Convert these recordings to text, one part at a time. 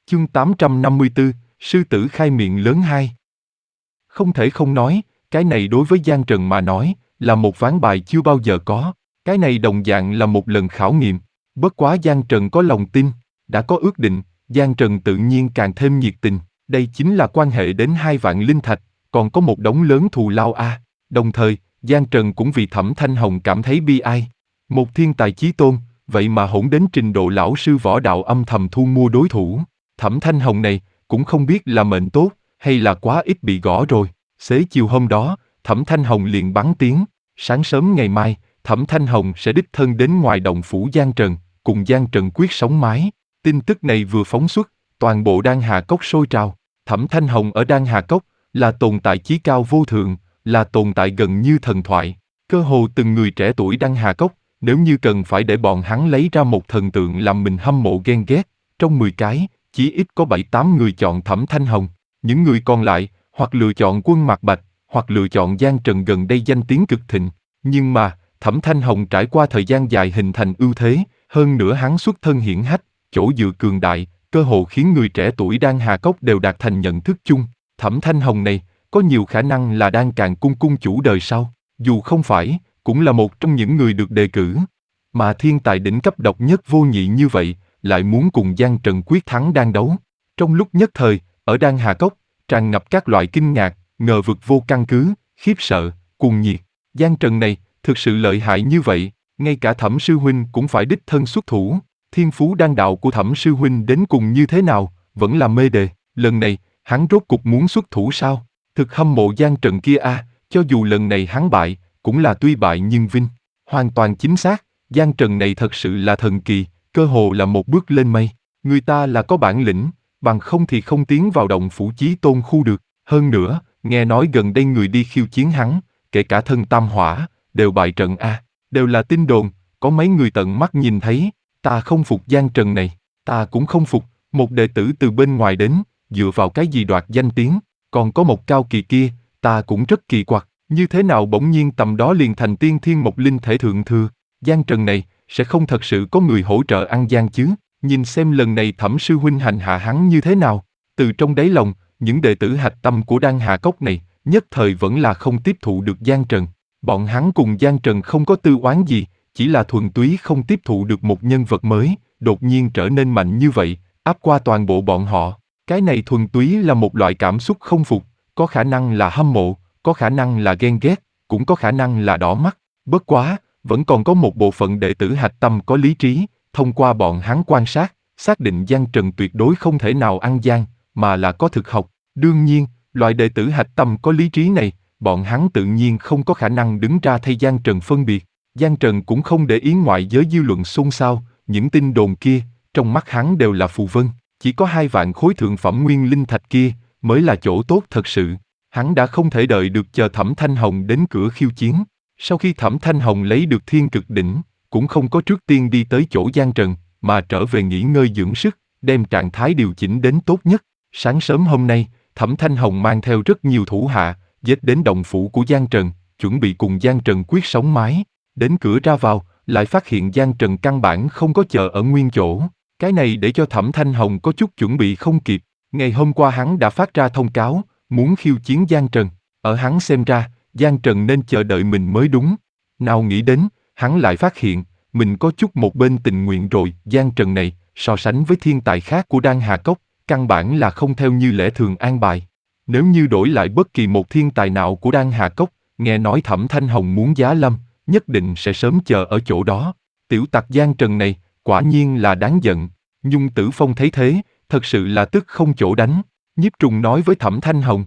Chương 854, Sư tử khai miệng lớn 2. Không thể không nói, cái này đối với Giang Trần mà nói, là một ván bài chưa bao giờ có. Cái này đồng dạng là một lần khảo nghiệm. Bất quá Giang Trần có lòng tin, đã có ước định, Giang Trần tự nhiên càng thêm nhiệt tình. Đây chính là quan hệ đến 2 vạn linh thạch, còn có một đống lớn thù lao a. Đồng thời, Giang Trần cũng vì Thẩm Thanh Hồng cảm thấy bi ai. Một thiên tài chí tôn, vậy mà hỗn đến trình độ lão sư võ đạo âm thầm thu mua đối thủ. Thẩm Thanh Hồng này, cũng không biết là mệnh tốt, hay là quá ít bị gõ rồi. Xế chiều hôm đó, Thẩm Thanh Hồng liền bắn tiếng. Sáng sớm ngày mai, Thẩm Thanh Hồng sẽ đích thân đến ngoài động phủ Giang Trần, cùng Giang Trần quyết sống mái. Tin tức này vừa phóng xuất, toàn bộ Đan Hà Cốc sôi trào. Thẩm Thanh Hồng ở Đan Hà Cốc, là tồn tại chí cao vô thượng, là tồn tại gần như thần thoại. Cơ hồ từng người trẻ tuổi Đan Hà Cốc, nếu như cần phải để bọn hắn lấy ra một thần tượng làm mình hâm mộ ghen ghét, trong 10 cái, chỉ ít có 7-8 người chọn Thẩm Thanh Hồng. Những người còn lại, hoặc lựa chọn Quân Mạc Bạch, hoặc lựa chọn Giang Trần gần đây danh tiếng cực thịnh. Nhưng mà, Thẩm Thanh Hồng trải qua thời gian dài hình thành ưu thế, hơn nữa hắn xuất thân hiển hách, chỗ dựa cường đại, cơ hồ khiến người trẻ tuổi Đan Hà Cốc đều đạt thành nhận thức chung. Thẩm Thanh Hồng này, có nhiều khả năng là Đan Càn cung cung chủ đời sau, dù không phải, cũng là một trong những người được đề cử. Mà thiên tài đỉnh cấp độc nhất vô nhị như vậy, lại muốn cùng Giang Trần quyết thắng đang đấu. Trong lúc nhất thời, ở Đan Hà Cốc, tràn ngập các loại kinh ngạc, ngờ vực vô căn cứ, khiếp sợ, cuồng nhiệt. Giang Trần này, thực sự lợi hại như vậy, ngay cả Thẩm sư huynh cũng phải đích thân xuất thủ. Thiên phú đan đạo của Thẩm sư huynh đến cùng như thế nào, vẫn là mê đề. Lần này, hắn rốt cục muốn xuất thủ sao? Thực hâm mộ Giang Trần kia a, cho dù lần này hắn bại, cũng là tuy bại nhưng vinh. Hoàn toàn chính xác, Giang Trần này thật sự là thần kỳ, cơ hồ là một bước lên mây. Người ta là có bản lĩnh, bằng không thì không tiến vào động phủ chí tôn khu được. Hơn nữa, nghe nói gần đây người đi khiêu chiến hắn, kể cả thân tam hỏa, đều bại trận a. Đều là tin đồn, có mấy người tận mắt nhìn thấy. Ta không phục Giang Trần này, ta cũng không phục, một đệ tử từ bên ngoài đến, dựa vào cái gì đoạt danh tiếng, còn có một cao kỳ kia, ta cũng rất kỳ quặc, như thế nào bỗng nhiên tầm đó liền thành tiên thiên một linh thể thượng thừa. Giang Trần này, sẽ không thật sự có người hỗ trợ ăn gian chứ, nhìn xem lần này Thẩm sư huynh hành hạ hắn như thế nào. Từ trong đáy lòng, những đệ tử hạch tâm của Đan Hà Cốc này, nhất thời vẫn là không tiếp thụ được Giang Trần. Bọn hắn cùng Giang Trần không có tư oán gì, chỉ là thuần túy không tiếp thụ được một nhân vật mới, đột nhiên trở nên mạnh như vậy, áp qua toàn bộ bọn họ. Cái này thuần túy là một loại cảm xúc không phục, có khả năng là hâm mộ, có khả năng là ghen ghét, cũng có khả năng là đỏ mắt. Bất quá, vẫn còn có một bộ phận đệ tử hạch tâm có lý trí, thông qua bọn hắn quan sát, xác định Giang Trần tuyệt đối không thể nào ăn gian, mà là có thực học. Đương nhiên, loại đệ tử hạch tâm có lý trí này, bọn hắn tự nhiên không có khả năng đứng ra thay Giang Trần phân biệt. Giang Trần cũng không để ý ngoại giới dư luận xôn xao, những tin đồn kia, trong mắt hắn đều là phù vân, chỉ có 2 vạn khối thượng phẩm nguyên linh thạch kia, mới là chỗ tốt thật sự. Hắn đã không thể đợi được chờ Thẩm Thanh Hồng đến cửa khiêu chiến. Sau khi Thẩm Thanh Hồng lấy được thiên cực đỉnh, cũng không có trước tiên đi tới chỗ Giang Trần, mà trở về nghỉ ngơi dưỡng sức, đem trạng thái điều chỉnh đến tốt nhất. Sáng sớm hôm nay, Thẩm Thanh Hồng mang theo rất nhiều thủ hạ, giết đến động phủ của Giang Trần, chuẩn bị cùng Giang Trần quyết sống mái. Đến cửa ra vào, lại phát hiện Giang Trần căn bản không có chờ ở nguyên chỗ. Cái này để cho Thẩm Thanh Hồng có chút chuẩn bị không kịp. Ngày hôm qua hắn đã phát ra thông cáo, muốn khiêu chiến Giang Trần. Ở hắn xem ra, Giang Trần nên chờ đợi mình mới đúng. Nào nghĩ đến, hắn lại phát hiện, mình có chút một bên tình nguyện rồi. Giang Trần này, so sánh với thiên tài khác của Đan Hà Cốc, căn bản là không theo như lẽ thường an bài. Nếu như đổi lại bất kỳ một thiên tài nào của Đan Hà Cốc, nghe nói Thẩm Thanh Hồng muốn giá lâm, nhất định sẽ sớm chờ ở chỗ đó. Tiểu tặc Giang Trần này, quả nhiên là đáng giận. Nhung Tử Phong thấy thế, thật sự là tức không chỗ đánh. Nhiếp Trùng nói với Thẩm Thanh Hồng: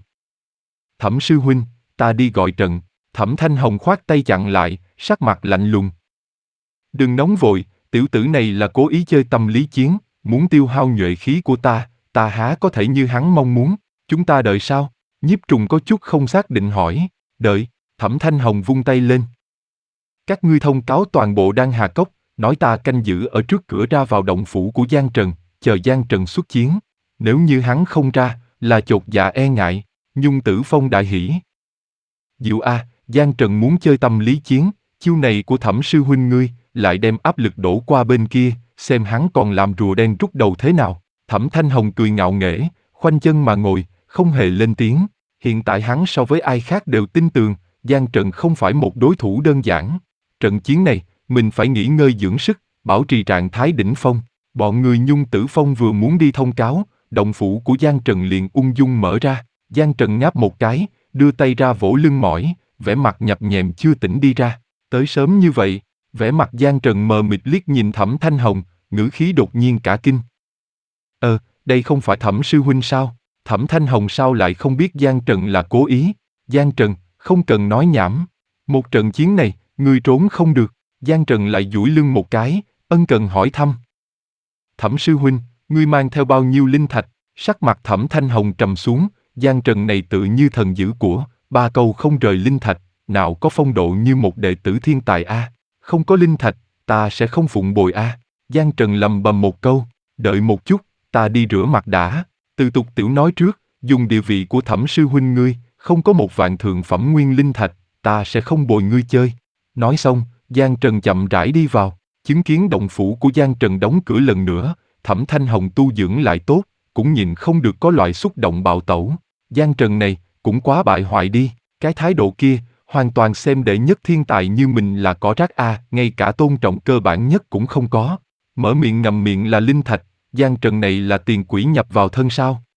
Thẩm sư huynh, ta đi gọi trận. Thẩm Thanh Hồng khoát tay chặn lại, sắc mặt lạnh lùng. Đừng nóng vội, tiểu tử này là cố ý chơi tâm lý chiến, muốn tiêu hao nhuệ khí của ta há có thể như hắn mong muốn. Chúng ta đợi sao? Nhiếp Trùng có chút không xác định hỏi. Đợi. Thẩm Thanh Hồng vung tay lên. Các ngươi thông cáo toàn bộ Đan Hà Cốc, nói ta canh giữ ở trước cửa ra vào động phủ của Giang Trần, chờ Giang Trần xuất chiến. Nếu như hắn không ra, là chột dạ e ngại. Nhung Tử Phong đại hỉ. Diệu a, Giang Trần muốn chơi tâm lý chiến, chiêu này của Thẩm sư huynh ngươi, lại đem áp lực đổ qua bên kia, xem hắn còn làm rùa đen rút đầu thế nào. Thẩm Thanh Hồng cười ngạo nghễ, khoanh chân mà ngồi, không hề lên tiếng. Hiện tại hắn so với ai khác đều tin tưởng, Giang Trần không phải một đối thủ đơn giản. Trận chiến này, mình phải nghỉ ngơi dưỡng sức, bảo trì trạng thái đỉnh phong. Bọn người Nhung Tử Phong vừa muốn đi thông cáo, động phủ của Giang Trần liền ung dung mở ra. Giang Trần ngáp một cái, đưa tay ra vỗ lưng mỏi, vẻ mặt nhập nhèm chưa tỉnh đi ra. Tới sớm như vậy, vẻ mặt Giang Trần mờ mịt liếc nhìn Thẩm Thanh Hồng, ngữ khí đột nhiên cả kinh. Đây không phải Thẩm sư huynh sao? Thẩm Thanh Hồng sao lại không biết Giang Trần là cố ý? Giang Trần, không cần nói nhảm. Một trận chiến này, ngươi trốn không được. Giang Trần lại duỗi lưng một cái, ân cần hỏi thăm. Thẩm sư huynh, ngươi mang theo bao nhiêu linh thạch? Sắc mặt Thẩm Thanh Hồng trầm xuống, Giang Trần này tự như thần dữ của, ba câu không rời linh thạch, nào có phong độ như một đệ tử thiên tài a. Không có linh thạch, ta sẽ không phụng bồi a. Giang Trần lầm bầm một câu, đợi một chút, ta đi rửa mặt đã. Từ tục tiểu nói trước, dùng địa vị của Thẩm sư huynh ngươi, không có một vạn thượng phẩm nguyên linh thạch, ta sẽ không bồi ngươi chơi. Nói xong, Giang Trần chậm rãi đi vào, chứng kiến động phủ của Giang Trần đóng cửa lần nữa, Thẩm Thanh Hồng tu dưỡng lại tốt, cũng nhìn không được có loại xúc động bạo tẩu. Giang Trần này, cũng quá bại hoại đi, cái thái độ kia, hoàn toàn xem đệ nhất thiên tài như mình là cỏ rác a, ngay cả tôn trọng cơ bản nhất cũng không có. Mở miệng ngậm miệng là linh thạch, Giang Trần này là tiền quỷ nhập vào thân sao?